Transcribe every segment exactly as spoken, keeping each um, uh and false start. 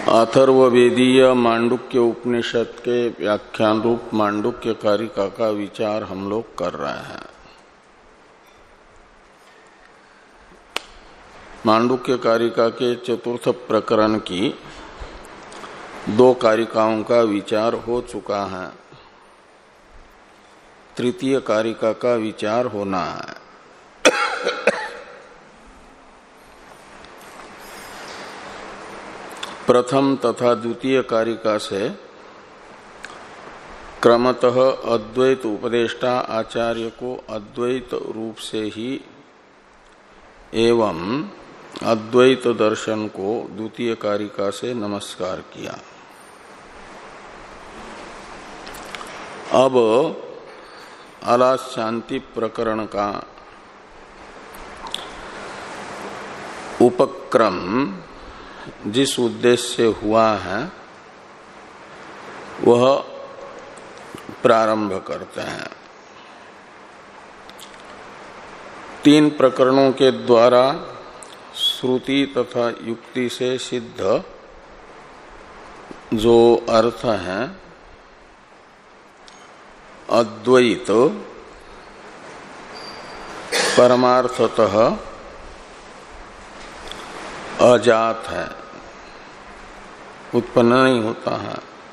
अथर्ववेदीय मांडुक्य उपनिषद के व्याख्यान रूप मांडुक्य कारिका का विचार हम लोग कर रहे हैं। मांडुक्य कारिका के चतुर्थ प्रकरण की दो कारिकाओं का विचार हो चुका है। तृतीय कारिका का विचार होना है। प्रथम तथा द्वितीय कारिका से क्रमतः अद्वैत उपदेष्टा आचार्य को अद्वैत रूप से ही एवं अद्वैत दर्शन को द्वितीय कारिका से नमस्कार किया। अब आलास शांति प्रकरण का उपक्रम जिस उद्देश्य से हुआ है वह प्रारंभ करते हैं। तीन प्रकरणों के द्वारा श्रुति तथा युक्ति से सिद्ध जो अर्थ है अद्वैत परमार्थतः अजात है, उत्पन्न नहीं होता है,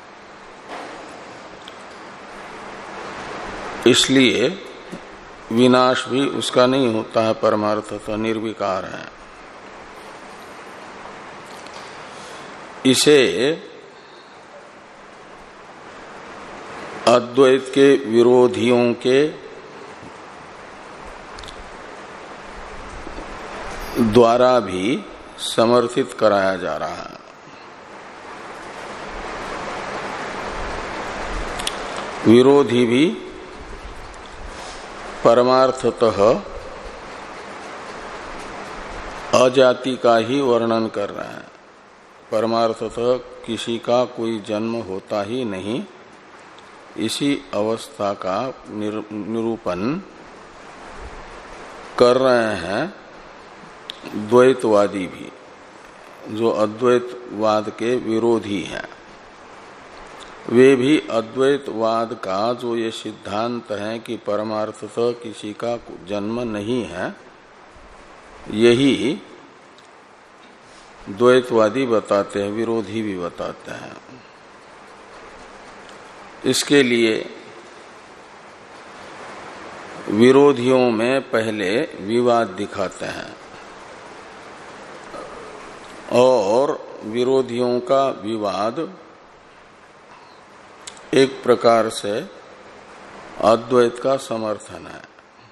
इसलिए विनाश भी उसका नहीं होता है, परमार्थतः निर्विकार है। इसे अद्वैत के विरोधियों के द्वारा भी समर्थित कराया जा रहा है। विरोधी भी परमार्थतः अजाति का ही वर्णन कर रहे हैं। परमार्थतः किसी का कोई जन्म होता ही नहीं, इसी अवस्था का निरूपण कर रहे हैं द्वैतवादी भी, जो अद्वैतवाद के विरोधी हैं। वे भी अद्वैतवाद का जो ये सिद्धांत है कि परमार्थतः किसी का जन्म नहीं है, यही द्वैतवादी बताते हैं, विरोधी भी बताते हैं। इसके लिए विरोधियों में पहले विवाद दिखाते हैं और विरोधियों का विवाद एक प्रकार से अद्वैत का समर्थन है।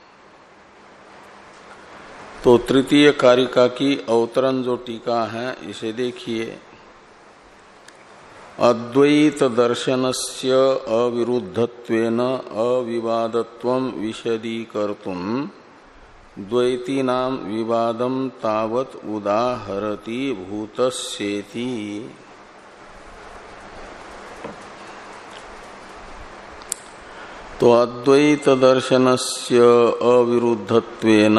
तो तृतीय कारिका की अवतरण जो टीका है इसे देखिए। अद्वैत दर्शनस्य अविरुद्धत्वेन अविवादत्वं विशदीकर्तुम् द्वैतीनां विवादं तावत् उदाहरति भूतस्येति। तो अद्वैत दर्शनस्य अविरुद्धत्वेन,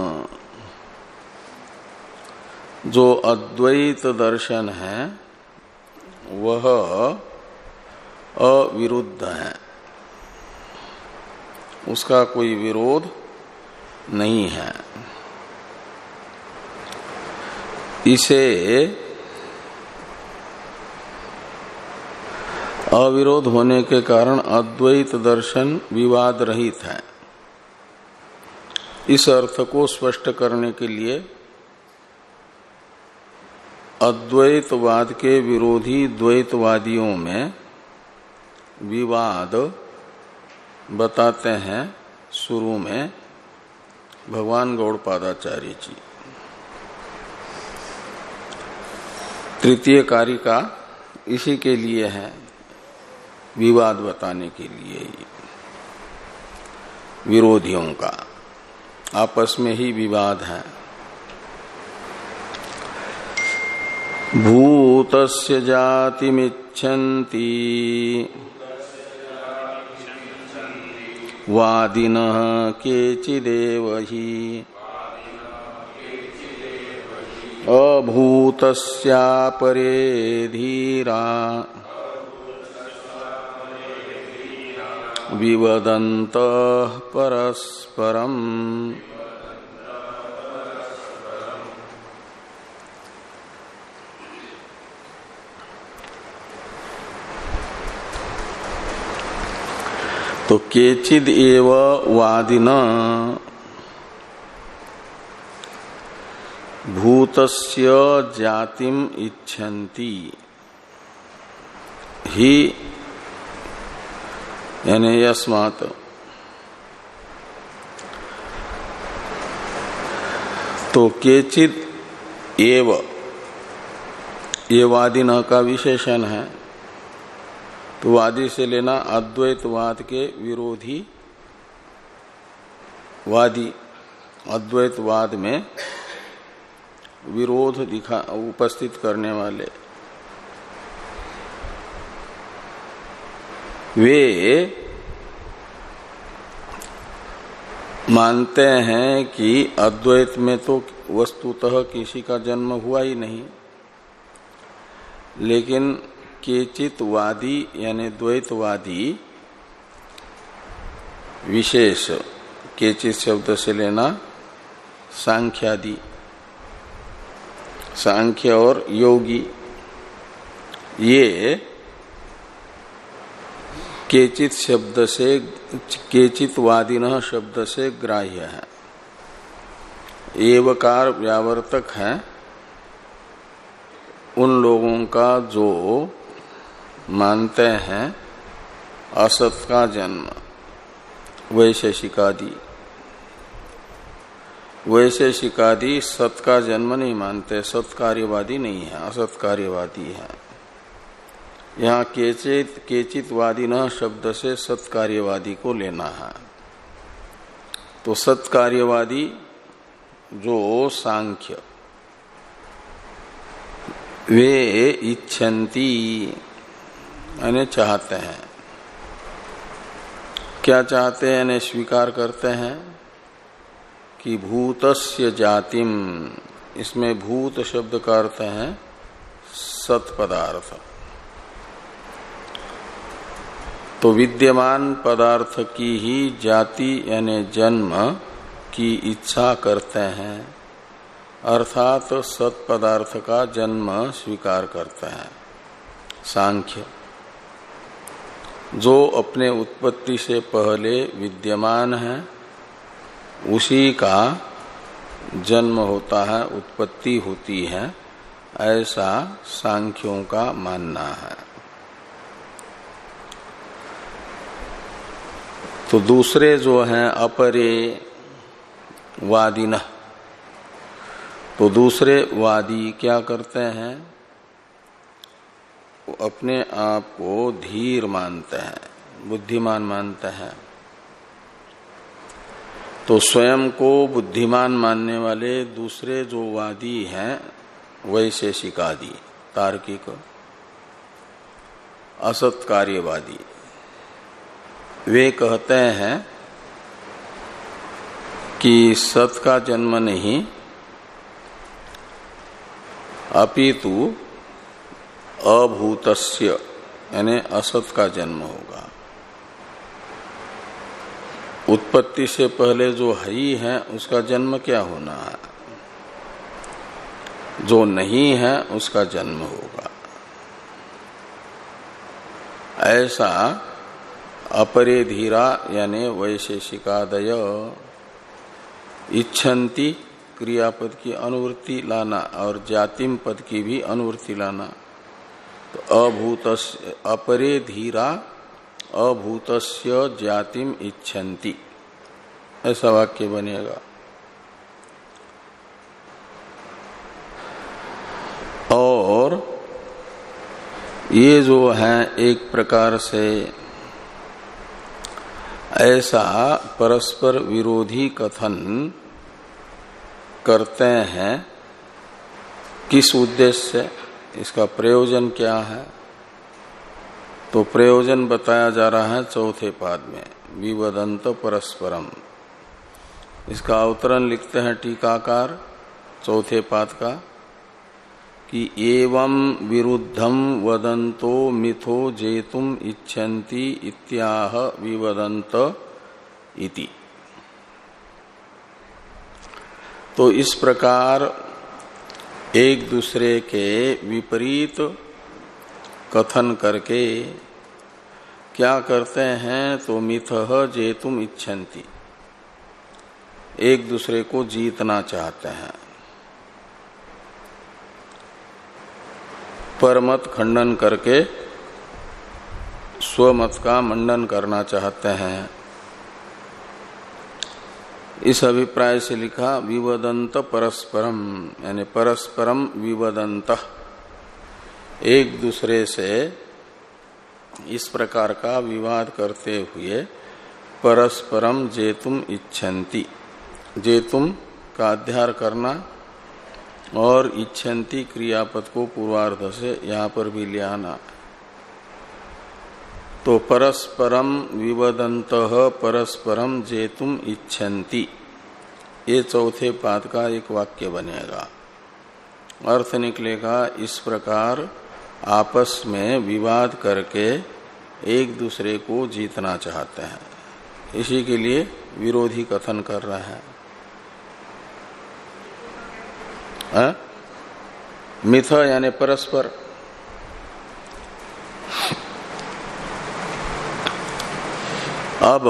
जो अद्वैत दर्शन है वह अविरुद्ध है, उसका कोई विरोध नहीं है। इसे अविरोध होने के कारण अद्वैत दर्शन विवाद रहित है। इस अर्थ को स्पष्ट करने के लिए अद्वैतवाद के विरोधी द्वैतवादियों में विवाद बताते हैं शुरू में भगवान गौड़पादाचार्य जी। तृतीय कारिका इसी के लिए है, विवाद बताने के लिए ही। विरोधियों का आपस में ही विवाद है। भूतस्य जातिमिच्छन्ति वादिनः केचिदेव हि अभूतस्यापरे धीरा विवदन्तः परस्परम् तो केचिद एव वादिना भूतस्य जातिम इच्छन्ति ही यानी यस्मात् तो केचिद एव ये वादिना का विशेषण है। तो वादी से लेना अद्वैतवाद के विरोधी वादी, अद्वैतवाद में विरोध दिखा उपस्थित करने वाले वे मानते हैं कि अद्वैत में तो वस्तुतः किसी का जन्म हुआ ही नहीं, लेकिन केचितवादी यानी द्वैतवादी विशेष, केचित शब्द से लेना सांख्यादि, सांख्य और योगी, ये केचित शब्द से केचितवादिनः शब्द से ग्राह्य है। एवकार व्यावर्तक है उन लोगों का जो मानते हैं असत का जन्म, वैशेषिकादि। वैशेषिकादि सत का जन्म नहीं मानते, सत्कार्यवादी नहीं है, असत कार्यवादी है। यहाँ केचित केचितवादी न शब्द से सत्कार्यवादी को लेना है। तो सत्कार्यवादी जो सांख्य वे इच्छन्ति यानी चाहते हैं। क्या चाहते हैं यानी स्वीकार करते हैं कि भूतस्य जातिम, इसमें भूत शब्द का अर्थ है सत पदार्थ। तो विद्यमान पदार्थ की ही जाति यानी जन्म की इच्छा करते हैं, अर्थात सत पदार्थ का जन्म स्वीकार करते हैं सांख्य। जो अपने उत्पत्ति से पहले विद्यमान है उसी का जन्म होता है, उत्पत्ति होती है, ऐसा सांख्यों का मानना है। तो दूसरे जो हैं अपरे वादिनः, तो दूसरे वादी क्या करते हैं, वो अपने आप को धीर मानते हैं, बुद्धिमान मानते हैं। तो स्वयं को बुद्धिमान मानने वाले दूसरे जो वादी हैं वैशेषिकादि, तार्किक, असत कार्यवादी, वे कहते हैं कि सत का जन्म नहीं अपितु अभूतस्य यानी असत का जन्म होगा। उत्पत्ति से पहले जो है ही है उसका जन्म क्या होना है, जो नहीं है उसका जन्म होगा। ऐसा अपरे धीरा यानी वैशेषिकादय इच्छन्ति क्रियापद की अनुवृत्ति लाना और जातिम पद की भी अनुवृत्ति लाना। तो अभूतस्य अपरे धीरा अभूतस्य जातिम इच्छन्ति, ऐसा वाक्य बनेगा। और ये जो है एक प्रकार से ऐसा परस्पर विरोधी कथन करते हैं। किस उद्देश्य से, इसका प्रयोजन क्या है? तो प्रयोजन बताया जा रहा है चौथे पाद में, विवदंत परस्परम। इसका अवतरण लिखते हैं टीकाकार चौथे पाद का, कि एवं विरुद्धम वदन्तो मिथो जेतुम इच्छन्ति इत्याह विवदन्त इति। तो इस प्रकार एक दूसरे के विपरीत कथन करके क्या करते हैं, तो मिथः जेतुम इच्छन्ति, एक दूसरे को जीतना चाहते हैं, परमत खंडन करके स्वमत का मंडन करना चाहते हैं। इस अभिप्राय से लिखा विवदंत परस्परम, यानी परस्परम विवदंत, एक दूसरे से इस प्रकार का विवाद करते हुए परस्परम जेतुम इच्छन्ति, जेतुम का अध्यार करना और इच्छन्ति क्रियापद को पूर्वार्ध से यहां पर भी ले आना। तो परस्परम विवदन्तः परस्परम जेतुम इच्छन्ति, ये चौथे पाद का एक वाक्य बनेगा। अर्थ निकलेगा इस प्रकार आपस में विवाद करके एक दूसरे को जीतना चाहते हैं, इसी के लिए विरोधी कथन कर रहे हैं। है? मिथ यानी परस्पर। अब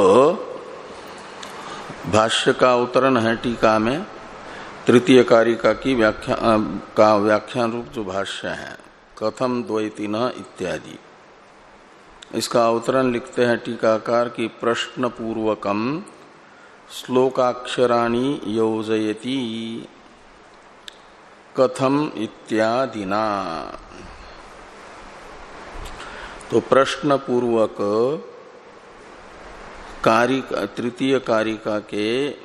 भाष्य का अवतरण है टीका में, तृतीय कारिका की व्याख्या का व्याख्यान रूप जो भाष्य है, कथम द्वैतिन इत्यादि, इसका अवतरण लिखते हैं टीकाकार की प्रश्न पूर्वकम श्लोकाक्षराणि योजयति कथम इत्यादिना। तो प्रश्न पूर्वक कारिका, तृतीय कारिका के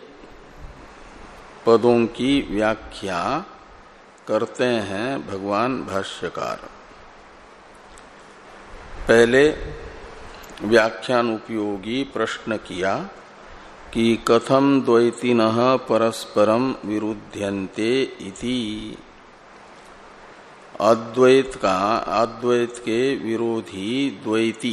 पदों की व्याख्या करते हैं भगवान भाष्यकार। पहले व्याख्यान उपयोगी प्रश्न किया कि कथम द्वैतिनः परस्परम विरुध्यन्ते इति, अद्वैत का, अद्वैत के विरोधी द्वैती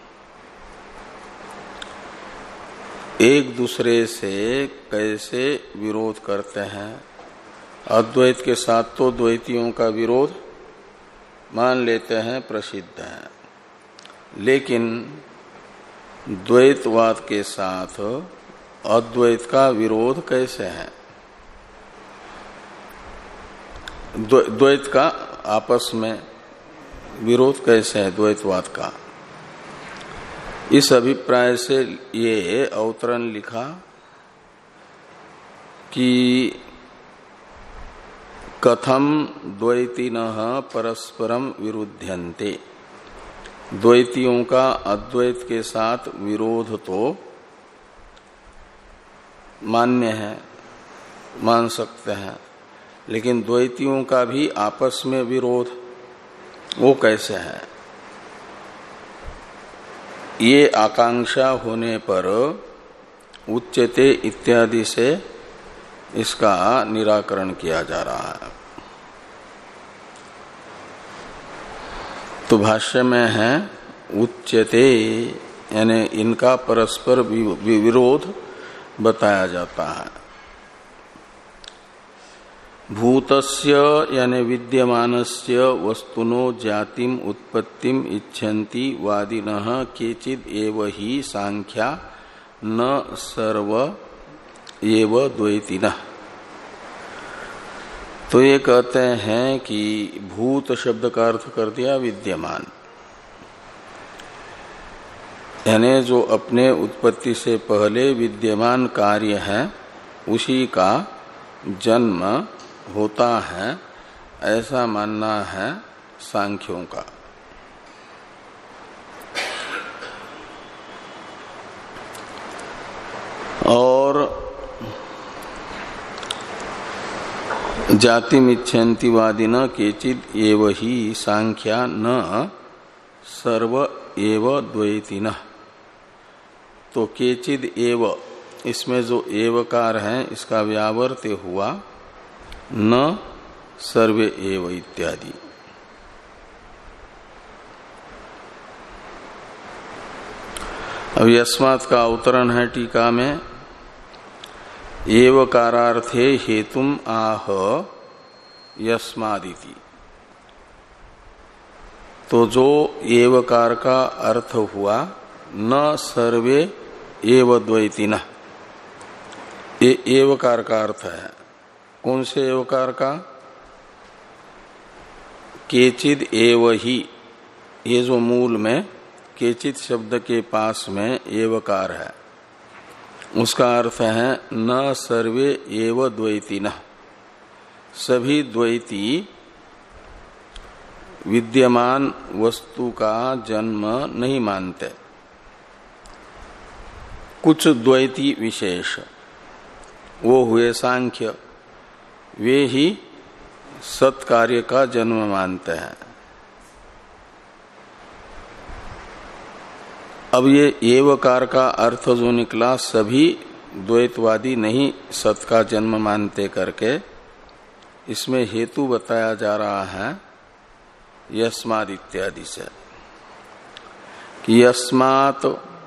एक दूसरे से कैसे विरोध करते हैं। अद्वैत के साथ तो द्वैतियों का विरोध मान लेते हैं प्रसिद्ध है, लेकिन द्वैतवाद के साथ अद्वैत का विरोध कैसे है, द्वैत का आपस में विरोध कैसे है द्वैतवाद का। इस अभिप्राय से ये अवतरण लिखा कि कथम द्वैतिनः परस्परम विरुध्यन्ते, द्वैतियों का अद्वैत के साथ विरोध तो मान्य है, मान सकते हैं, लेकिन द्वैतियों का भी आपस में विरोध वो कैसे है, ये आकांक्षा होने पर उच्यते इत्यादि से इसका निराकरण किया जा रहा है। तो भाष्य में है उच्यते, यानी इनका परस्पर विरोध बताया जाता है। भूतस्य यानी विद्यमानस्य वस्तुनो जातिम उत्पत्तिम इच्छन्ति वादिनः केचिद एव ही सांख्या न सर्व एव द्वैतिनः। तो ये कहते हैं कि भूत शब्द का अर्थ कर दिया विद्यमान, यानी जो अपने उत्पत्ति से पहले विद्यमान कार्य है उसी का जन्म होता है, ऐसा मानना है सांख्यों का। और जातिमिच्छन्तिवादिन केचिद एव ही सांख्या न सर्व एव द्वैतिनः। तो केचिद एव, इसमें जो एवकार है इसका व्यावर्त्य हुआ न सर्वे एव इत्यादि। अब यस्मात् का अवतरण है टीका में, एवकारार्थे हेतुम आह यस्मादिति। तो जो एवकार का अर्थ हुआ न सर्वे एव द्वैतिनः, ये एवकार का अर्थ है। कौन से एवकार का? केचिद एव ही, ये जो मूल में केचित शब्द के पास में एवकार है, उसका अर्थ है न सर्वे एव द्वैतिनः, सभी द्वैती विद्यमान वस्तु का जन्म नहीं मानते। कुछ द्वैती विशेष, वो हुए सांख्य, वे ही सत्कार्य का जन्म मानते हैं। अब ये एवकार का अर्थ जो निकला, सभी द्वैतवादी नहीं सत का जन्म मानते करके, इसमें हेतु बताया जा रहा है यस्माद इत्यादि से, कि यस्मात्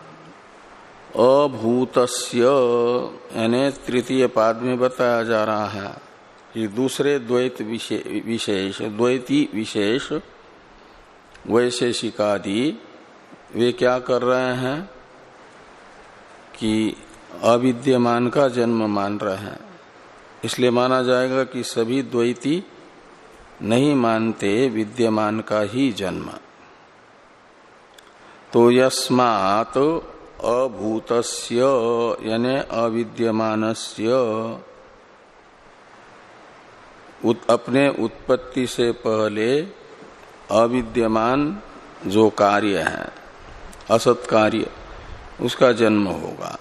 अभूतस्य, यानी तृतीय पाद में बताया जा रहा है कि दूसरे द्वैत विशेष, द्वैती विशेष वैशेषिकादि वे क्या कर रहे हैं कि अविद्यमान का जन्म मान रहे हैं। इसलिए माना जाएगा कि सभी द्वैती नहीं मानते विद्यमान का ही जन्म। तो यस्मात् अभूतस्य यानी अविद्यमानस्य, उत, अपने उत्पत्ति से पहले अविद्यमान जो कार्य है, असत कार्य, उसका जन्म होगा।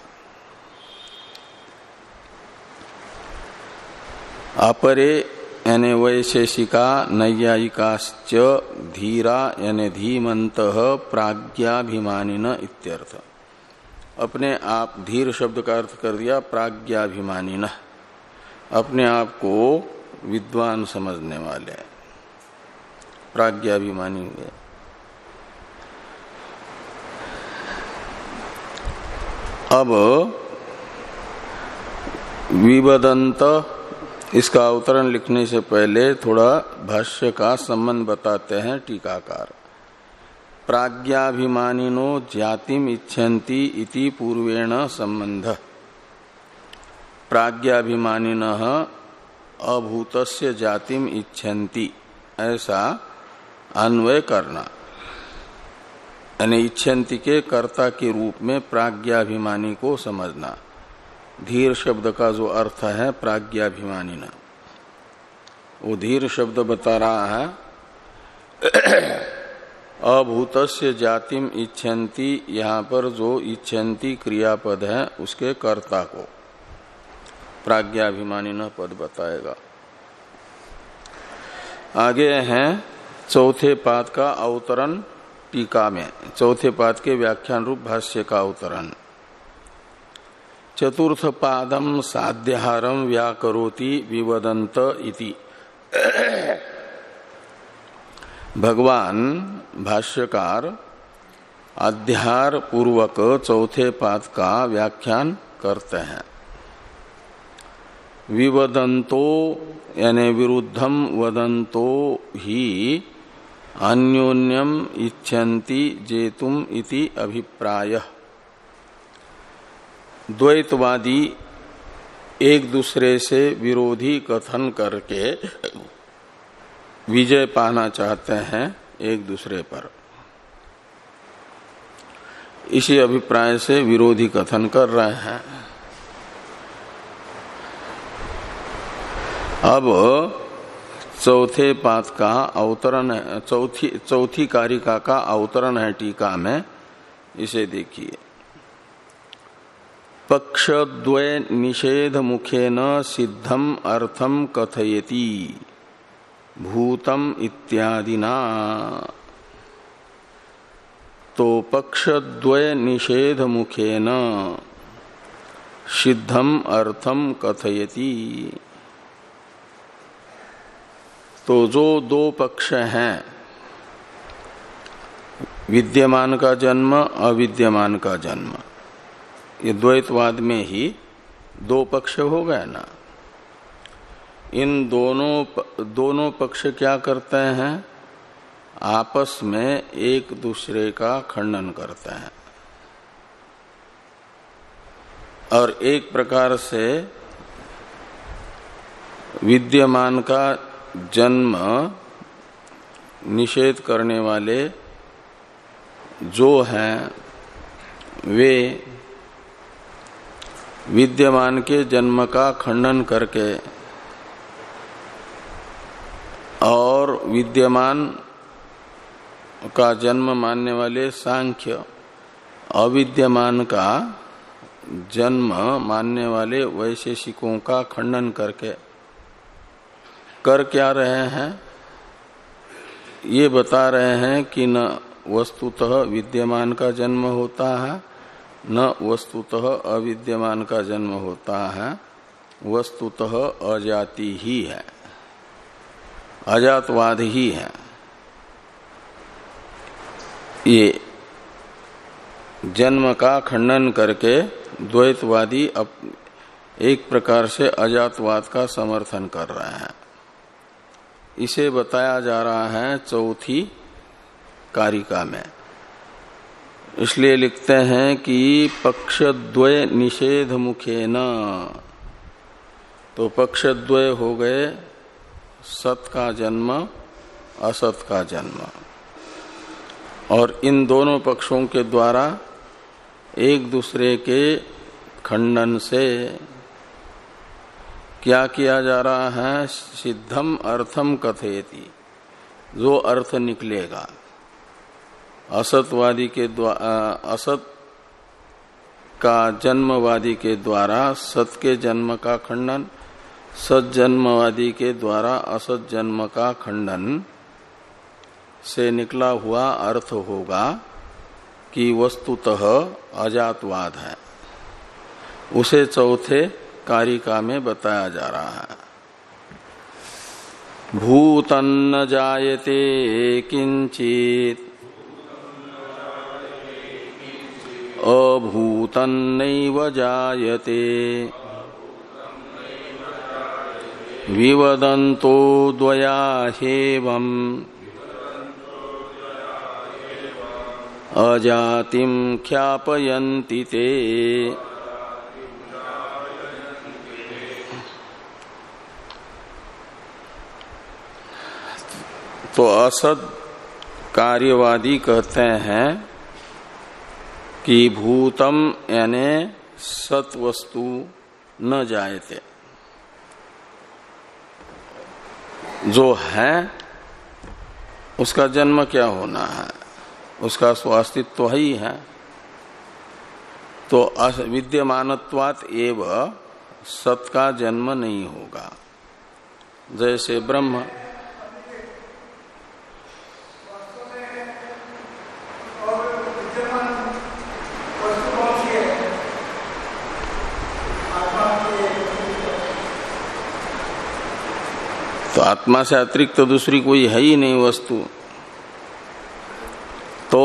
अपरे यानी वैशेषिका नैयायिकाश्च धीरा यानी धीमंतः प्राज्ञाभिमानिन इत्यर्थ। अपने आप, धीर शब्द का अर्थ कर दिया प्राज्ञाभिमानिन, अपने आप को विद्वान समझने वाले, प्राज्ञाभिमानी हुए। अब विवदंत, इसका अवतरण लिखने से पहले थोड़ा भाष्य का संबंध बताते हैं टीकाकार। प्राज्ञाभिमानिनो जातिम इच्छन्ति इति पूर्वेण संबंध। प्राज्ञाभिमानिनः अभूतस्य जातिम इच्छन्ति, ऐसा अन्वय करना, यानी इच्छन्ति के कर्ता के रूप में प्राज्ञाभिमानी को समझना। धीर शब्द का जो अर्थ है प्राज्ञाभिमानिना, वो धीर शब्द बता रहा है अभूतस्य जातिम इच्छन्ति, यहाँ पर जो इच्छन्ति क्रियापद है उसके कर्ता को प्राज्ञाभिमानिना पद बताएगा। आगे हैं चौथे पाद का अवतरण टीका में, चौथे पाद के व्याख्यान रूप भाष्य का अवतरण। चतुर्थ पादम साध्यहारम व्याकरोति विवदंत इति। भगवान भाष्यकार अध्यार पूर्वक चौथे पाद का व्याख्यान करते हैं। विवदंतो यानी विरुद्धम वदंतो ही अन्योन्यम इच्छन्ति जेतुम इति अभिप्राय। द्वैतवादी एक दूसरे से विरोधी कथन करके विजय पाना चाहते हैं एक दूसरे पर, इसी अभिप्राय से विरोधी कथन कर रहे हैं। अब चौथे पाद का अवतरण है, चौथी चौथी कारिका का अवतरण है टीका में, इसे देखिए। पक्षद्वय निषेध मुखेन सिद्धम अर्थम कथयति भूतम इत्यादिना। तो पक्षद्वय निषेध मुखेन सिद्धम अर्थम कथयति, तो जो दो पक्ष हैं, विद्यमान का जन्म, अविद्यमान का जन्म, ये द्वैतवाद में ही दो पक्ष हो गए ना। इन दोनों दोनों पक्ष क्या करते हैं? आपस में एक दूसरे का खंडन करते हैं और एक प्रकार से विद्यमान का जन्म निषेध करने वाले जो हैं वे विद्यमान के जन्म का खंडन करके और विद्यमान का जन्म मानने वाले सांख्य अविद्यमान का जन्म मानने वाले वैशेषिकों का खंडन करके कर क्या रहे हैं? ये बता रहे हैं कि न वस्तुतः विद्यमान का जन्म होता है, न वस्तुतः अविद्यमान का जन्म होता है, वस्तुतः अजाति ही है, अजातवाद ही है। ये जन्म का खंडन करके द्वैतवादी अब एक प्रकार से अजातवाद का समर्थन कर रहे हैं। इसे बताया जा रहा है चौथी कारिका में। इसलिए लिखते हैं कि पक्षद्वय निषेध मुखेन, तो पक्षद्वय हो गए सत का जन्म, असत का जन्म, और इन दोनों पक्षों के द्वारा एक दूसरे के खंडन से क्या किया जा रहा है? सिद्धम अर्थम कथयति, जो अर्थ निकलेगा असतवादी के द्वारा, असत का जन्मवादी के द्वारा सत के जन्म का खंडन, सत जन्मवादी के द्वारा असत जन्म का खंडन से निकला हुआ अर्थ होगा कि वस्तुतः अजातवाद है। उसे चौथे कारिका में बताया जा रहा है। भूतन्न जायते किंचित अभूतन्नैव जायते विवदन्तो द्वया ह्येवम् अजातिं ख्यापयन्ति ते। तो असद कार्यवादी कहते हैं कि भूतम यानी सत वस्तु न जायते, जो है उसका जन्म क्या होना है, उसका स्वास्तित्व ही है। तो विद्यमानत्वात् एव सत का जन्म नहीं होगा। जैसे ब्रह्म, तो आत्मा से अतिरिक्त तो दूसरी कोई है ही नहीं वस्तु। तो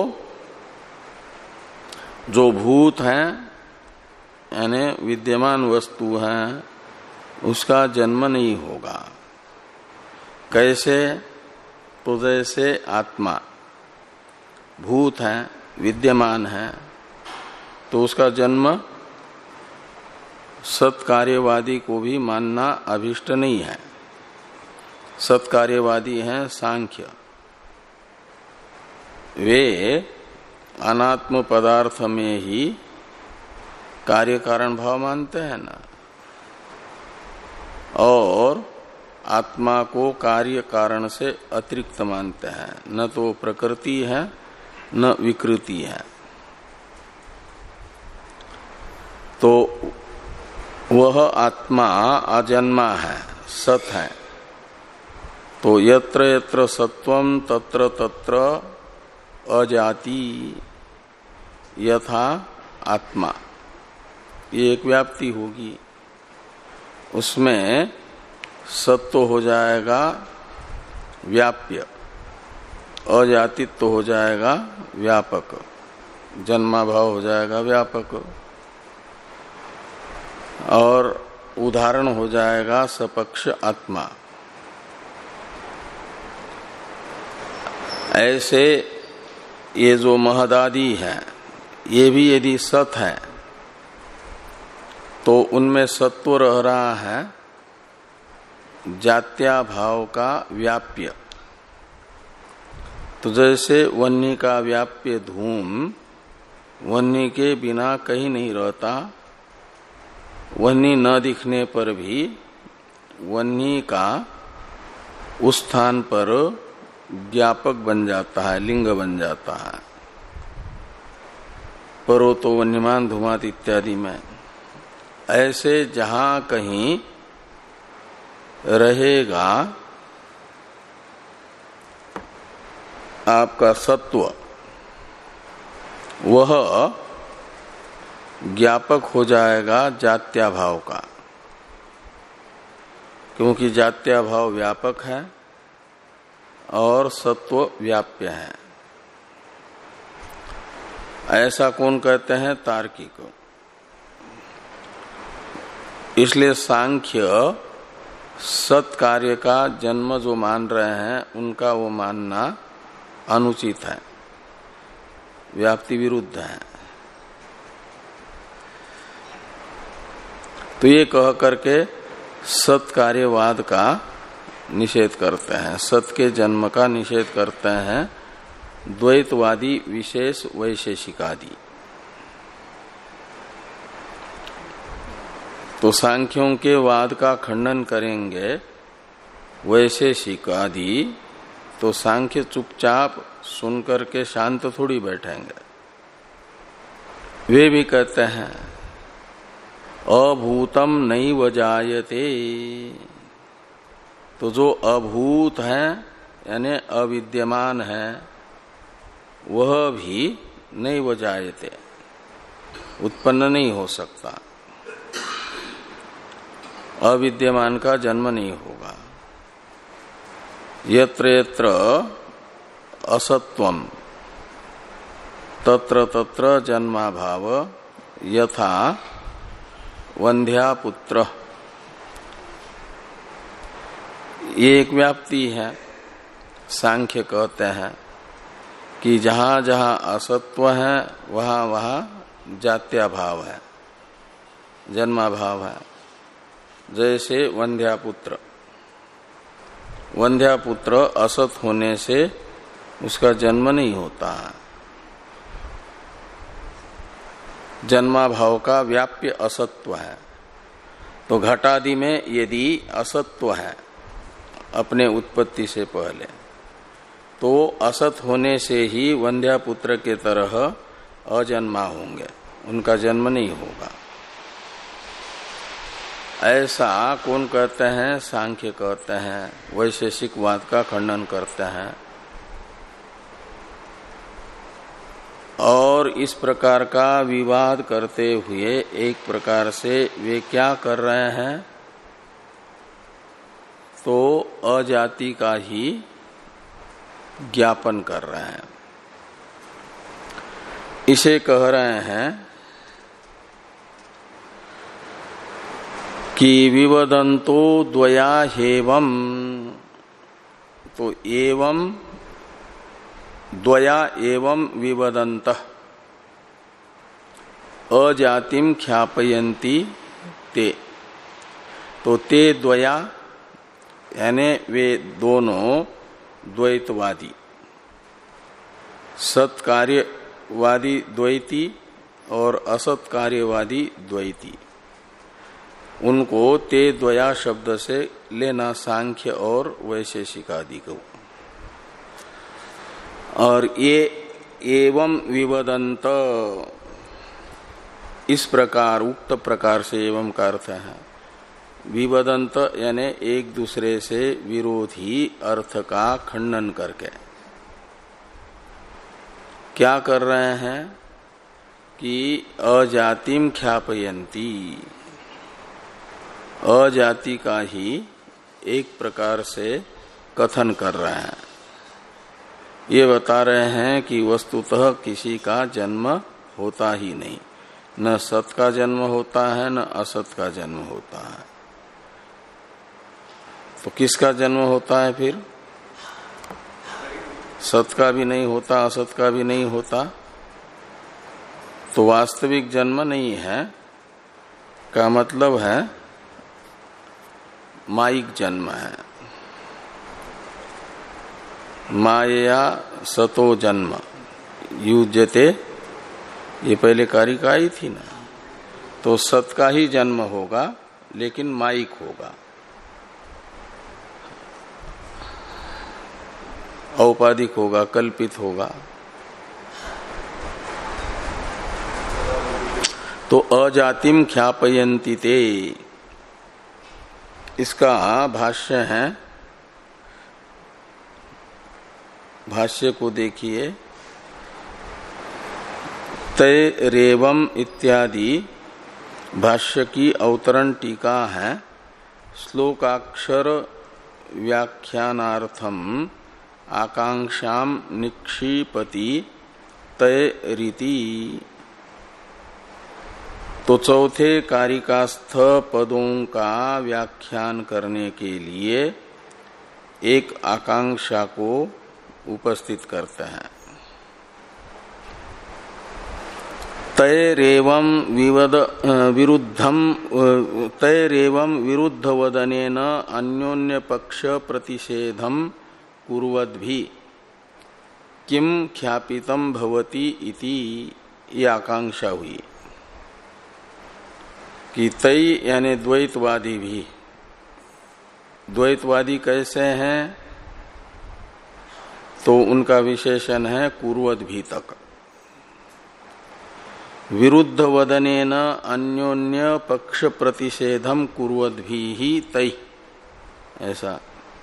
जो भूत है यानी विद्यमान वस्तु है उसका जन्म नहीं होगा। कैसे? तो जैसे आत्मा भूत है, विद्यमान है, तो उसका जन्म सत्कार्यवादी को भी मानना अभिष्ट नहीं है। सत्कार्यवादी हैं सांख्य, वे अनात्म पदार्थ में ही कार्य कारण भाव मानते हैं ना, और आत्मा को कार्य कारण से अतिरिक्त मानते हैं। न तो प्रकृति है न विकृति है। तो वह आत्मा अजन्मा है, सत है। तो यत्र यत्र सत्वम तत्र तत्र अजाति यथा आत्मा, ये एक व्याप्ति होगी। उसमें सत्व हो जाएगा व्याप्य, अजातित्व तो हो जाएगा व्यापक, जन्माभाव हो जाएगा व्यापक, और उदाहरण हो जाएगा सपक्ष आत्मा। ऐसे ये जो महदादि है ये भी यदि सत है तो उनमें सत्व रह रहा है जात्या भाव का व्याप्य। तो जैसे वन्नी का व्याप्य धूम वन्नी के बिना कहीं नहीं रहता, वन्नी न दिखने पर भी वन्नी का उस स्थान पर ज्ञापक बन जाता है, लिंग बन जाता है। परो तो वन्यमान धूमात इत्यादि में ऐसे जहां कहीं रहेगा आपका सत्व, वह ज्ञापक हो जाएगा जात्या भाव का, क्योंकि जात्या भाव व्यापक है और सत्व व्याप्य है। ऐसा कौन कहते हैं? तार्किक। इसलिए सांख्य सत कार्य का जन्म जो मान रहे हैं उनका वो मानना अनुचित है, व्याप्ति विरुद्ध है। तो ये कह करके सत कार्यवाद का निषेध करते हैं, सत के जन्म का निषेध करते हैं द्वैतवादी विशेष वैशेषिकादि। तो सांख्यों के वाद का खंडन करेंगे वैशेषिकादि, तो सांख्य चुपचाप सुनकर के शांत थोड़ी बैठेंगे। वे भी कहते हैं अभूतम नैव जायते, तो जो अभूत है यानी अविद्यमान है वह भी नैव जायते, उत्पन्न नहीं हो सकता, अविद्यमान का जन्म नहीं होगा। यत्र यत्र असत्वम तत्र तत्र जन्माभाव यथा वंध्या पुत्र, ये एक व्याप्ति है। सांख्य कहते हैं कि जहां जहां असत्व है वहां वहां जात्या भाव है, जन्माभाव है। जैसे वंध्यापुत्र, वंध्यापुत्र असत होने से उसका जन्म नहीं होता है, जन्माभाव का व्याप्य असत्व है। तो घटादि में यदि असत्व है अपने उत्पत्ति से पहले, तो असत होने से ही वंध्यापुत्र के तरह अजन्मा होंगे, उनका जन्म नहीं होगा। ऐसा कौन कहते हैं? सांख्य कहते हैं, वैशेषिक वाद का खंडन करते हैं। और इस प्रकार का विवाद करते हुए एक प्रकार से वे क्या कर रहे हैं? तो अजाति का ही ज्ञापन कर रहे हैं। इसे कह रहे हैं कि विवदंतो द्वया हेवम, तो एवं द्वया एवं विवदंत अजातिम ख्यापयन्ति ते, तो ते द्वया यानी वे दोनों द्वैतवादी, सत्कार्यवादी द्वैती और असत्कार्यवादी द्वैती, उनको ते द्वया शब्द से लेना सांख्य और वैशेषिकादि को। और ये एवं विवदंत, इस प्रकार उक्त प्रकार से एवं का अर्थ है विवदंत यानी एक दूसरे से विरोधी अर्थ का खंडन करके क्या कर रहे हैं कि अजातिम ख्यापयन्ति, अजाति का ही एक प्रकार से कथन कर रहे हैं। ये बता रहे हैं कि वस्तुतः किसी का जन्म होता ही नहीं, न सत का जन्म होता है न असत का जन्म होता है। तो किसका जन्म होता है फिर? सत का भी नहीं होता, असत का भी नहीं होता, तो वास्तविक जन्म नहीं है का मतलब है मायिक जन्म है। माया सतो जन्म युज्यते, ये पहले कारिका आई थी ना, तो सत का ही जन्म होगा लेकिन मायिक होगा, औपाधिक होगा, कल्पित होगा। तो अजातिम ख्यापयन्ति ते, इसका भाष्य है, भाष्य को देखिए। तय रेवम इत्यादि भाष्य की अवतरण टीका है। श्लोकाक्षर व्याख्यानार्थम आकांक्षाम निक्षिपति तय रीति। तो चौथे कारिकास्थ पदों का व्याख्यान करने के लिए एक आकांक्षा को उपस्थित करते हैं। तैरेवं विवद विरुद्धम तैरेवं विरुद्ध वदनेन अन्योन्य पक्ष प्रतिषेधम कुर्वद्भि किम ख्यापितम भवति इति, ये आकांक्षा हुई कि तय यानी द्वैतवादी भी, द्वैतवादी कैसे हैं? तो उनका विशेषण है कुर्वद्भि तक। विरुद्ध वदनेन अन्योन्य पक्ष प्रतिषेधम कुर्वद्भि ही तय, ऐसा।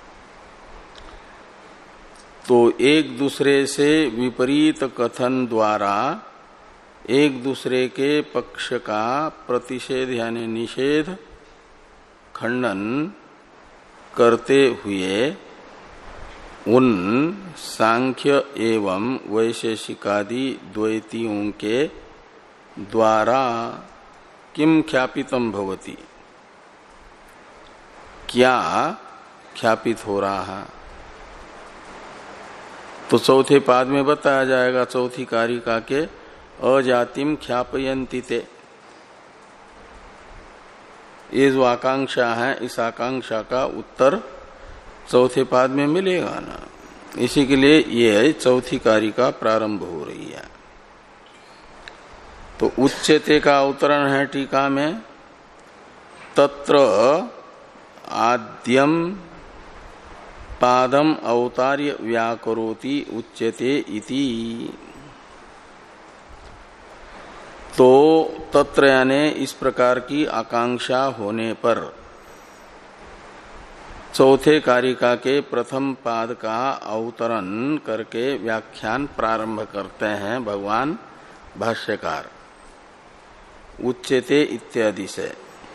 तो एक दूसरे से विपरीत कथन द्वारा एक दूसरे के पक्ष का प्रतिषेध यानी निषेध, खंडन करते हुए उन सांख्य एवं वैशेषिकादि द्वैतियों के द्वारा किम ख्यापितम भवति, क्या ख्यापित हो रहा है? तो चौथे पाद में बताया जाएगा, चौथी कारिका के अजातिम ख्यापयन्ति ते। ये जो आकांक्षा है, इस आकांक्षा का उत्तर चौथे पाद में मिलेगा ना, इसी के लिए ये चौथी कारिका प्रारंभ हो रही है। तो उच्चते का अवतरण है टीका में, तत्र आद्यम पादम अवतार्य व्याकरोति उच्यते इति। तो तत्र यानी इस प्रकार की आकांक्षा होने पर चौथे कारिका के प्रथम पाद का अवतरण करके व्याख्यान प्रारंभ करते हैं भगवान भाष्यकार उच्यते इत्यादि से।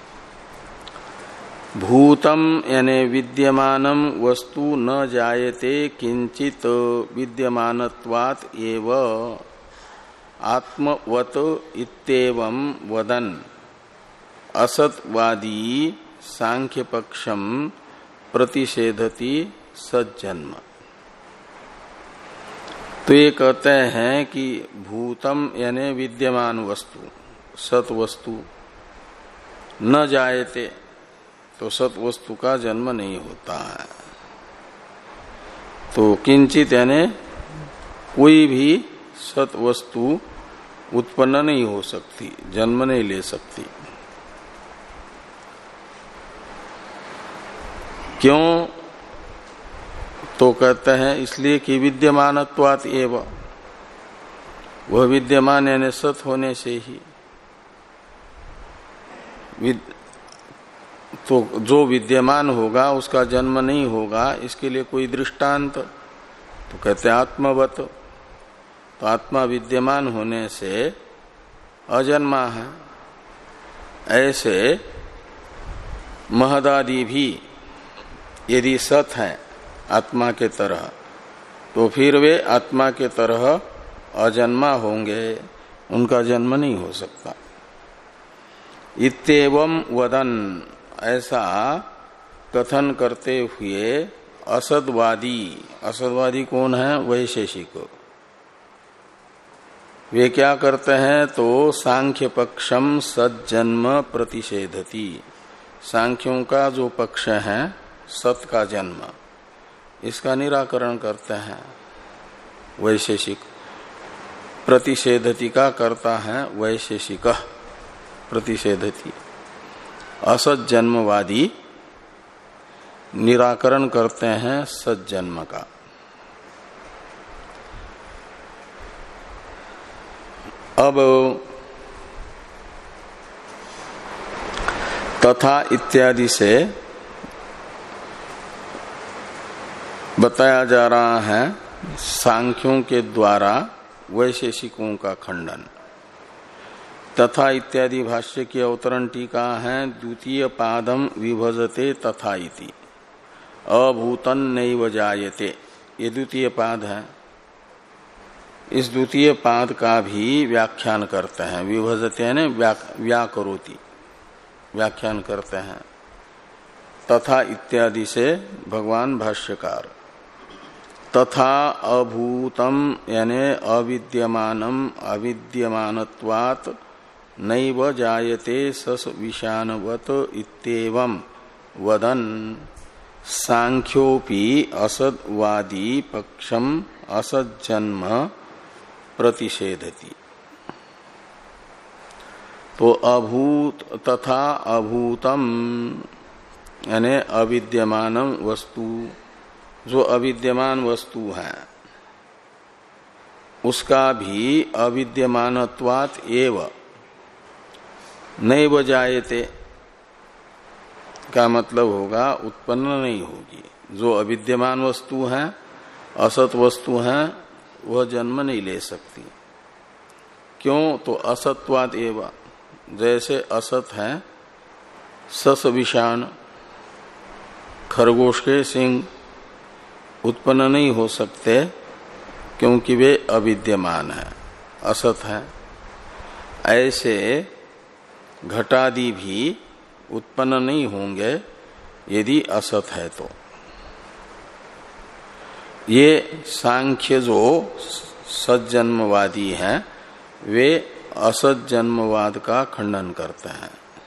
भूतम यानी विद्यमानम वस्तु न जायते किंचित विद्यमानत्वात् एव आत्मवत इत्येवं वदन असत्वादी सांख्य पक्षम प्रतिषेधति सज्जन्म। तो ये कहते हैं कि भूतम यानी विद्यमान वस्तु, सत वस्तु, न जायते, तो सत वस्तु का जन्म नहीं होता है। तो किंचित यानी कोई भी सत वस्तु उत्पन्न नहीं हो सकती, जन्म नहीं ले सकती। क्यों? तो कहते हैं इसलिए कि विद्यमानत्वात् एव, वह विद्यमान यानी सत होने से ही। विद... तो जो विद्यमान होगा उसका जन्म नहीं होगा, इसके लिए कोई दृष्टांत? तो कहते हैं आत्मवत। तो आत्मा विद्यमान होने से अजन्मा है। ऐसे महदादि भी यदि सत है आत्मा के तरह, तो फिर वे आत्मा के तरह अजन्मा होंगे, उनका जन्म नहीं हो सकता। इत्येवं वदन, ऐसा कथन करते हुए असदवादी, असदवादी कौन है? वैशेषिक। वे क्या करते हैं? तो सांख्य पक्षम सज्जन्म प्रतिषेधति, सांख्यों का जो पक्ष है सत का जन्म, इसका निराकरण करते हैं वैशेषिक। प्रतिषेधति का करता है वैशेषिक, प्रतिषेधति। असत जन्मवादी निराकरण करते हैं सज्जन्म का। अब तथा इत्यादि से बताया जा रहा है सांख्यों के द्वारा वैशेषिकों का खंडन। तथा इत्यादि भाष्य की अवतरण टीका है, द्वितीय पादम विभजते तथा इति अभूतन नैव जायते, ये द्वितीय पाद है। इस द्वितीय पाद का भी व्याख्यान करते हैं, विभजते यानी व्याकरोति, व्याख्यान करते हैं तथा इत्यादि से भगवान भाष्यकार। तथा अभूतम यानी अविद्यमानम अविद्यमानत्वात् नैव जायते सस विषानवत इत्येवं वदन सांख्योपि असद्वादी पक्षम असज्जन्म प्रतिषेधति। तो अभूत तथा अभूतम यानी अविद्यमान वस्तु, जो अविद्यमान वस्तु है उसका भी अविद्यमानत्वात् एव नैव जायते का मतलब होगा उत्पन्न नहीं होगी। जो अविद्यमान वस्तु है, असत वस्तु है, वह जन्म नहीं ले सकती। क्यों? तो असत्वाद एव, जैसे असत है सस विषाण, खरगोश के सिंह उत्पन्न नहीं हो सकते क्योंकि वे अविद्यमान है, असत है। ऐसे घटादि भी उत्पन्न नहीं होंगे यदि असत है तो। ये सांख्य जो सज्जन्मवादी हैं वे असत जन्मवाद का खंडन करते हैं।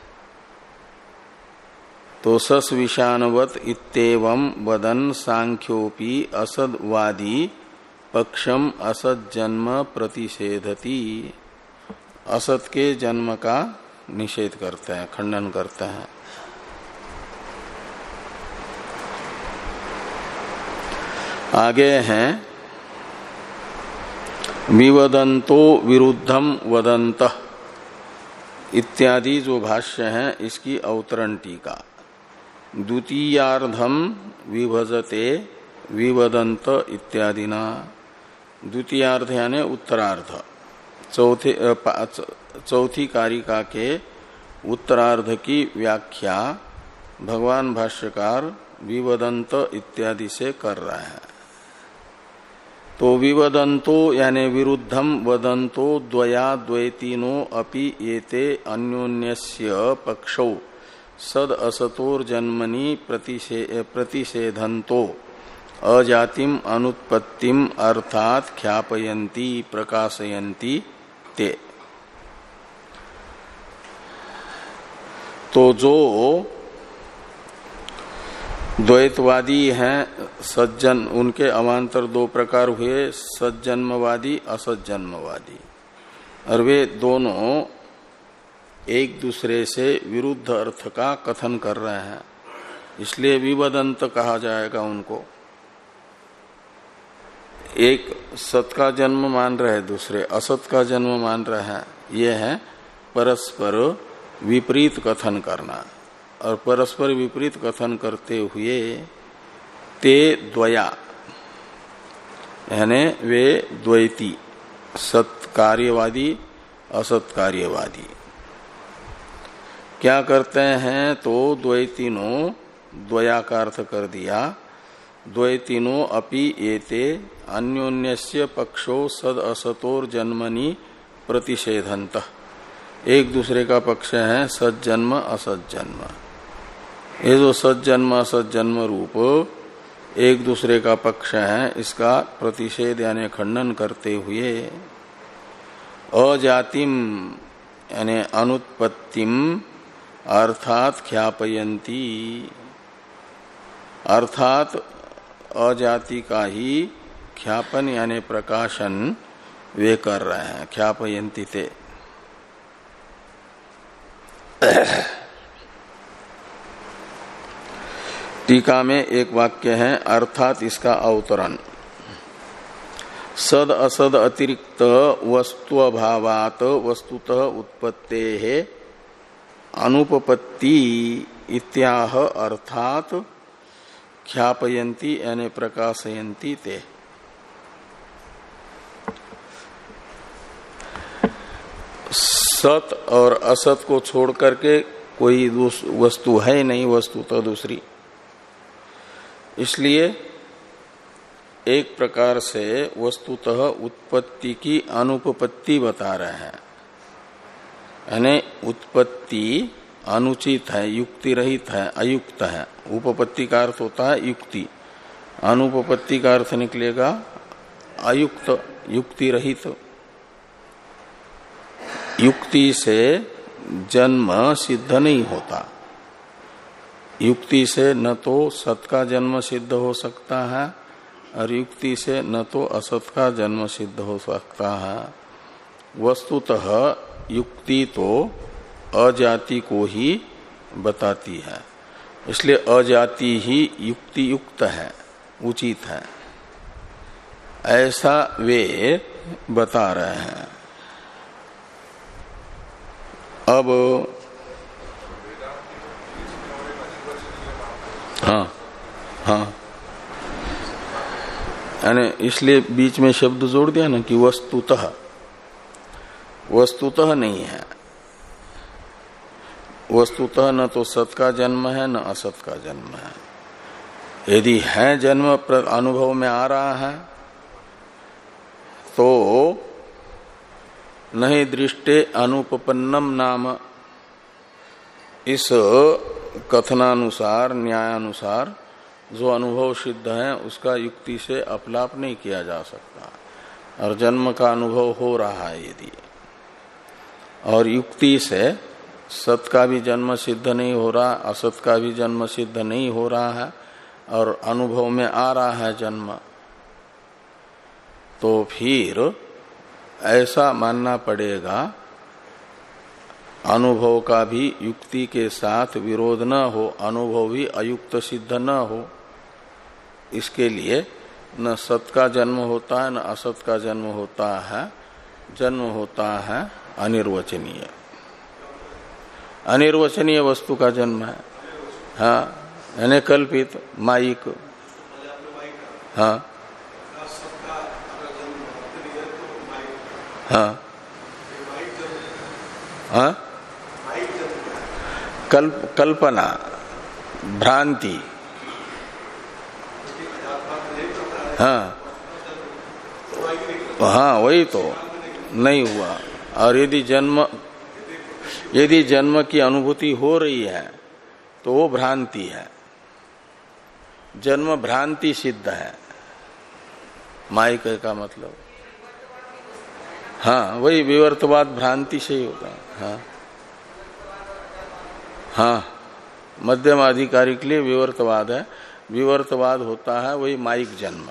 तो सस विषाणवत इत्येवं वदन सांख्योपि असदवादी पक्षम असत जन्म प्रतिषेधति, असत के जन्म का निषेध करते हैं, खंडन करते हैं। आगे हैं विवदंतो विरुद्धम वदंतः इत्यादि जो भाष्य है इसकी अवतरण टीका। द्वितीयार्धम विभजते विवदंत इत्यादिना, द्वितीयार्ध यानी उत्तरार्ध, चौथे चौथी कारिका के उत्तरार्ध की व्याख्या भगवान भाष्यकार विवदंत इत्यादि से कर रहे हैं। तो विवदंतो यानी विरुद्धम वदंतो द्वया द्वैतीनो अपि एते अन्योन्यस्य पक्षौ सद असतोर जन्मनि प्रतिषे, प्रतिषेधंतो अजातिम अनुत्पत्तिम अर्थात ख्यापयन्ति प्रकाशयन्ति ते। तो जो द्वैतवादी हैं सज्जन, उनके अवान्तर दो प्रकार हुए, सज्जन्मवादी असज्जन्मवादी, और वे दोनों एक दूसरे से विरुद्ध अर्थ का कथन कर रहे हैं, इसलिए विवदंत कहा जाएगा उनको। एक सत का जन्म मान रहे, दूसरे असत का जन्म मान रहे हैं। ये है परस्पर विपरीत कथन करना, और परस्पर विपरीत कथन करते हुए ते द्वया यानी वे द्वैती, सत कार्यवादी असत कार्यवादी क्या करते हैं? तो द्वैतीनो द्वया का अर्थ कर दिया, द्वैतिनो अपि एते अन्योन्यस्य पक्षो सद असतोर जन्मनि प्रतिषेधंत। एक दूसरे का पक्ष है सद जन्म असत जन्म। ये जो सत जन्म असत जन्म रूप एक दूसरे का पक्ष है, इसका प्रतिषेध यानी खंडन करते हुए अजातिम यानी अनुत्पत्तिम अर्थात ख्यापयंती, अर्थात अजाति का ही ख्यापन यानी प्रकाशन वे कर रहे हैं। ख्यापयंती ते टीका में एक वाक्य है अर्थात इसका अवतरण, सद असद अतिरिक्त वस्तुभावात वस्तुतः उत्पत्ते है अनुपपत्ति इत्याह अर्थात ख्यापयंती यानी प्रकाशयंती ते। सत और असत को छोड़ करके कोई वस्तु है नहीं, वस्तु तो दूसरी। इसलिए एक प्रकार से वस्तुतः उत्पत्ति की अनुपपत्ति बता रहे हैं, यानी उत्पत्ति अनुचित है, युक्ति रहित है, अयुक्त है। उपपत्ति का अर्थ होता है युक्ति, अनुपपत्ति का अर्थ निकलेगा अयुक्त, युक्ति रहित। युक्ति से जन्म सिद्ध नहीं होता, युक्ति से न तो सत का जन्म सिद्ध हो सकता है और युक्ति से न तो असत का जन्म सिद्ध हो सकता है। वस्तुतः युक्ति तो अजाति को ही बताती है, इसलिए अजाति ही युक्ति युक्त है, उचित है, ऐसा वे बता रहे हैं। अब हाँ हाँ यानी इसलिए बीच में शब्द जोड़ दिया ना कि वस्तुतः, वस्तुतः नहीं है। वस्तुतः न तो सत का जन्म है न असत का जन्म है। यदि है जन्म अनुभव में आ रहा है तो नहीं दृष्टे अनुपपन्नम नाम, इस कथनानुसार न्यायानुसार जो अनुभव सिद्ध है उसका युक्ति से अपलाप नहीं किया जा सकता। और जन्म का अनुभव हो रहा है यदि, और युक्ति से सत का भी जन्म सिद्ध नहीं हो रहा, असत का भी जन्म सिद्ध नहीं हो रहा है, और अनुभव में आ रहा है जन्म, तो फिर ऐसा मानना पड़ेगा अनुभव का भी युक्ति के साथ विरोध न हो, अनुभव भी अयुक्त सिद्ध न हो। इसके लिए न सत का जन्म होता है न असत का जन्म होता है, जन्म होता है अनिर्वचनीय, अनिर्वचनीय वस्तु का जन्म है। हाँ यानी कल्पित माइक। हाँ हाँ हाँ कल्प कल्पना भ्रांति। हाँ हाँ वही तो नहीं हुआ। और यदि जन्म यदि जन्म की अनुभूति हो रही है तो वो भ्रांति है, जन्म भ्रांति सिद्ध है। माइक का मतलब हाँ वही विवर्तवाद भ्रांति से ही होता है। हाँ हाँ मध्यम अधिकारी के लिए विवर्तवाद है, विवर्तवाद होता है वही माइक जन्म।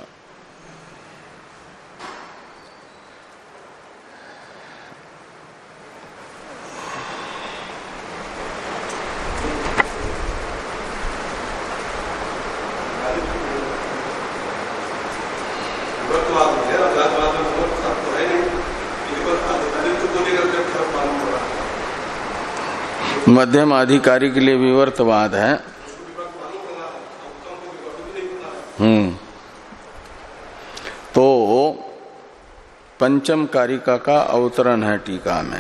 मध्यम अधिकारी के लिए विवर्तवाद है। हम्म तो पंचम कारिका का अवतरण है टीका में।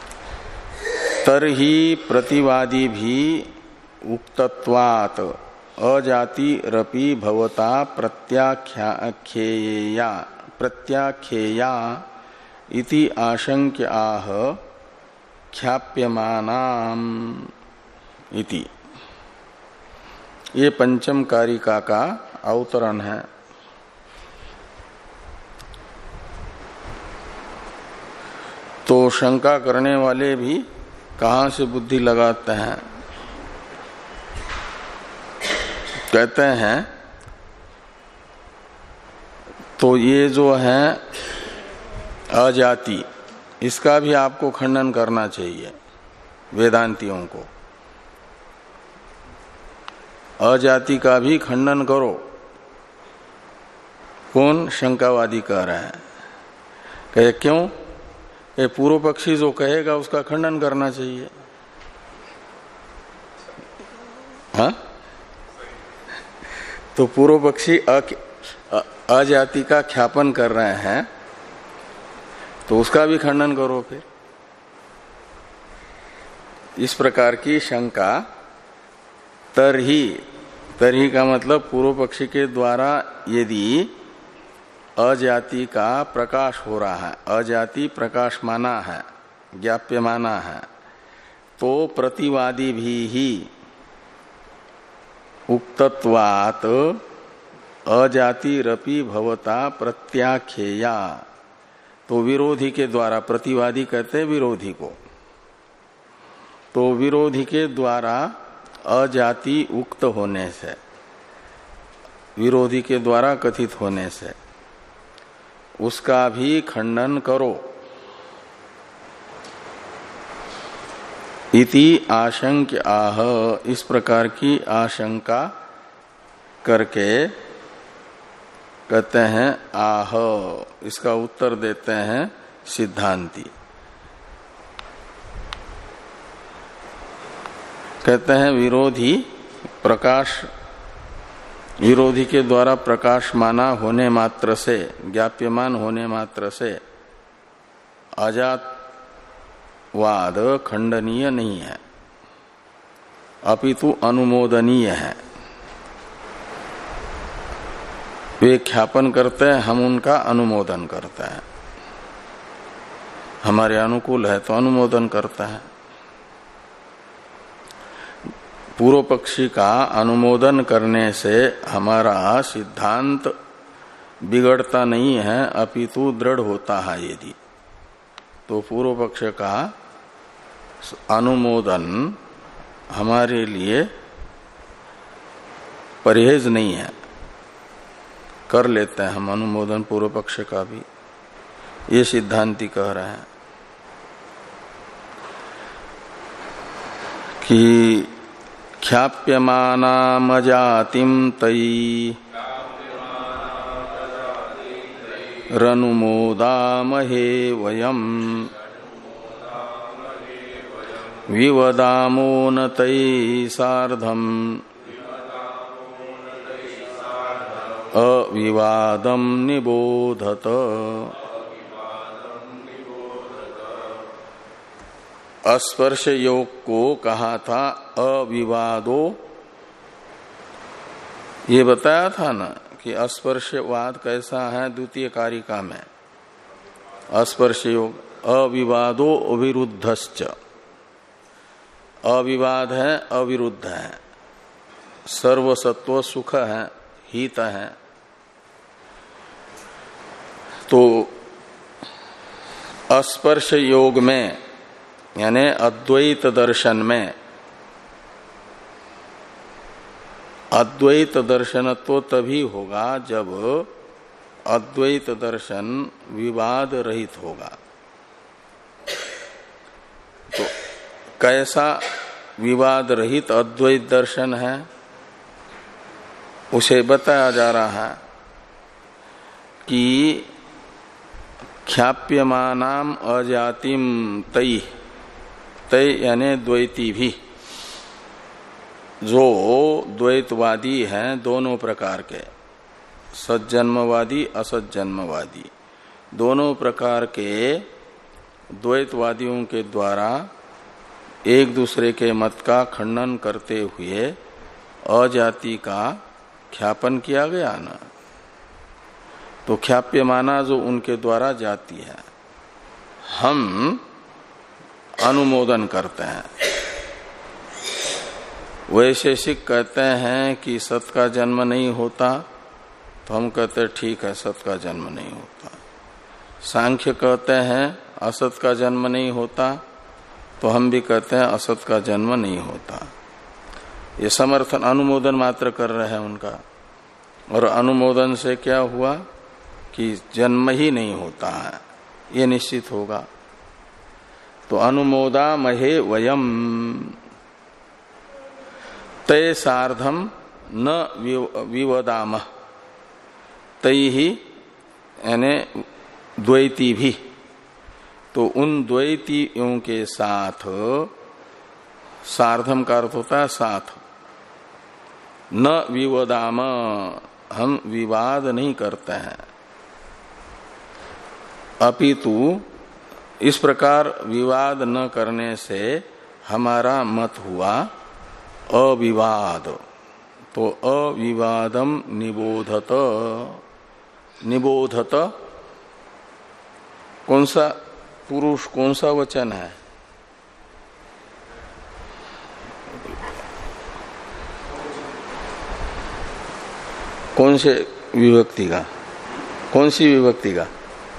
तरहि प्रतिवादी भी उक्तत्वात् अजाति रपि भवता प्रत्याख्येया प्रत्याख्येया इति आशंक्य आह ख्याप्यमानाम इति। ये पंचम कारिका का अवतरण है। तो शंका करने वाले भी कहां से बुद्धि लगाते हैं? कहते हैं तो ये जो है अजाति, इसका भी आपको खंडन करना चाहिए वेदांतियों को। अजाति का भी खंडन करो। कौन? शंकावादी कह रहे हैं। कहे क्यों? ये पूर्व पक्षी जो कहेगा उसका खंडन करना चाहिए। हाँ, तो पूर्व पक्षी अजाति का ख्यापन कर रहे हैं तो उसका भी खंडन करो फिर। इस प्रकार की शंका तरही, तरही का मतलब पूर्व पक्षी के द्वारा यदि अजाति का प्रकाश हो रहा है, अजाति प्रकाशमाना है, ज्ञाप्यमाना है, तो प्रतिवादी भी ही उक्तत्वात् अजातिरपि भवता प्रत्याख्येया, तो विरोधी के द्वारा, प्रतिवादी कहते हैं विरोधी को, तो विरोधी के द्वारा अजाति उक्त होने से, विरोधी के द्वारा कथित होने से उसका भी खंडन करो। इति आशंक्य आह, इस प्रकार की आशंका करके कहते हैं आह। इसका उत्तर देते हैं सिद्धांती। कहते हैं विरोधी प्रकाश, विरोधी के द्वारा प्रकाशमाना होने मात्र से, ज्ञाप्यमान होने मात्र से अजातवाद खंडनीय नहीं है, अपितु अनुमोदनीय है। वे ख्यापन करते हैं, हम उनका अनुमोदन करते हैं। हमारे अनुकूल है तो अनुमोदन करता है। पूर्व पक्षी का अनुमोदन करने से हमारा सिद्धांत बिगड़ता नहीं है, अपितु दृढ़ होता है। यदि तो पूर्व पक्ष का अनुमोदन हमारे लिए परहेज नहीं है, कर लेते हैं हम अनुमोदन पूर्व पक्ष का भी। ये सिद्धांती कह रहे हैं कि ख्याप्यमानामजातिं तयि रनुमोदामहे वयम् विवदामो न तयि सार्धम् अविवादं निबोधत। अस्पर्श योग को कहा था अविवादो, ये बताया था ना कि अस्पर्शवाद कैसा है द्वितीय कारिका में। अस्पर्श योग अविवादो अविरुद्धश्च, अविवाद है अविरुद्ध है, सर्वसत्व सुख है, हित है। तो अस्पर्श योग में यानी अद्वैत दर्शन में, अद्वैत दर्शनत्व तभी होगा जब अद्वैत दर्शन विवाद रहित होगा। तो कैसा विवाद रहित अद्वैत दर्शन है उसे बताया जा रहा है कि ख्याप्यमानाम अजातिम तई, तय यानी द्वैती भी, जो द्वैतवादी हैं दोनों प्रकार के, सज्जन्मवादी असज्जन्मवादी, दोनों प्रकार के द्वैतवादियों के द्वारा एक दूसरे के मत का खंडन करते हुए अजाति का ख्यापन किया गया ना, तो ख्याप्यमाना जो उनके द्वारा जाति है, हम अनुमोदन करते हैं। वैशेषिक कहते हैं कि सत का जन्म नहीं होता, तो हम कहते हैं ठीक है, सत का जन्म नहीं होता। सांख्य कहते हैं असत का जन्म नहीं होता, तो हम भी कहते हैं असत का जन्म नहीं होता। ये समर्थन अनुमोदन मात्र कर रहे हैं उनका। और अनुमोदन से क्या हुआ कि जन्म ही नहीं होता है, ये निश्चित होगा। तो अनुमोदा महे वयम तय सार्धम न विवदामः, तय ही यानी द्वैती भी, तो उन द्वैतियों के साथ, सार्धम का अर्थ होता है साथ, न विवदाम, हम विवाद नहीं करते हैं। अपितु इस प्रकार विवाद न करने से हमारा मत हुआ अविवाद। तो अविवादम निबोधत, निबोधत कौन सा पुरुष, कौन सा वचन है? कौन से विभक्ति का, कौन सी विभक्ति का?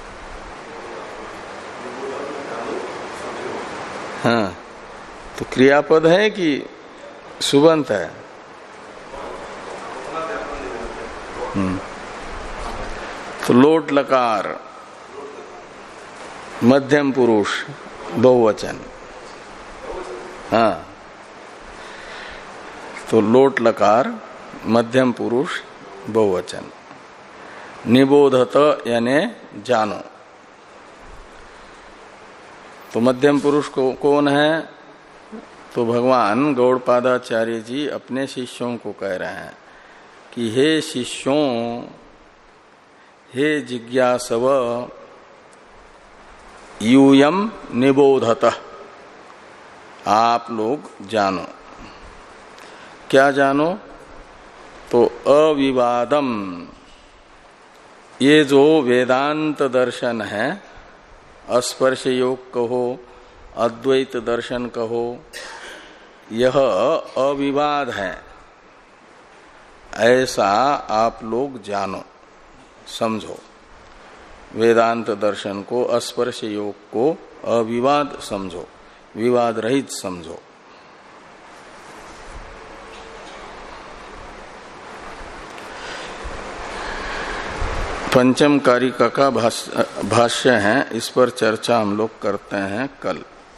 हाँ, तो क्रियापद है कि सुबंत है? हम्म, तो लोट लकार मध्यम पुरुष बहुवचन। हाँ, तो लोट लकार मध्यम पुरुष बहुवचन। निबोधत यानी जानो। तो मध्यम पुरुष को कौन है? तो भगवान गौड़पादाचार्य जी अपने शिष्यों को कह रहे हैं कि हे शिष्यों, हे जिज्ञासव, यूयम निबोधतः, आप लोग जानो। क्या जानो? तो अविवादम, ये जो वेदांत दर्शन है, अस्पर्श योग कहो, अद्वैत दर्शन कहो, यह अविवाद है, ऐसा आप लोग जानो, समझो। वेदांत दर्शन को, अस्पर्श योग को अविवाद समझो, विवाद रहित समझो। पंचम कारिका का भाष्य है, इस पर चर्चा हम लोग करते हैं कल।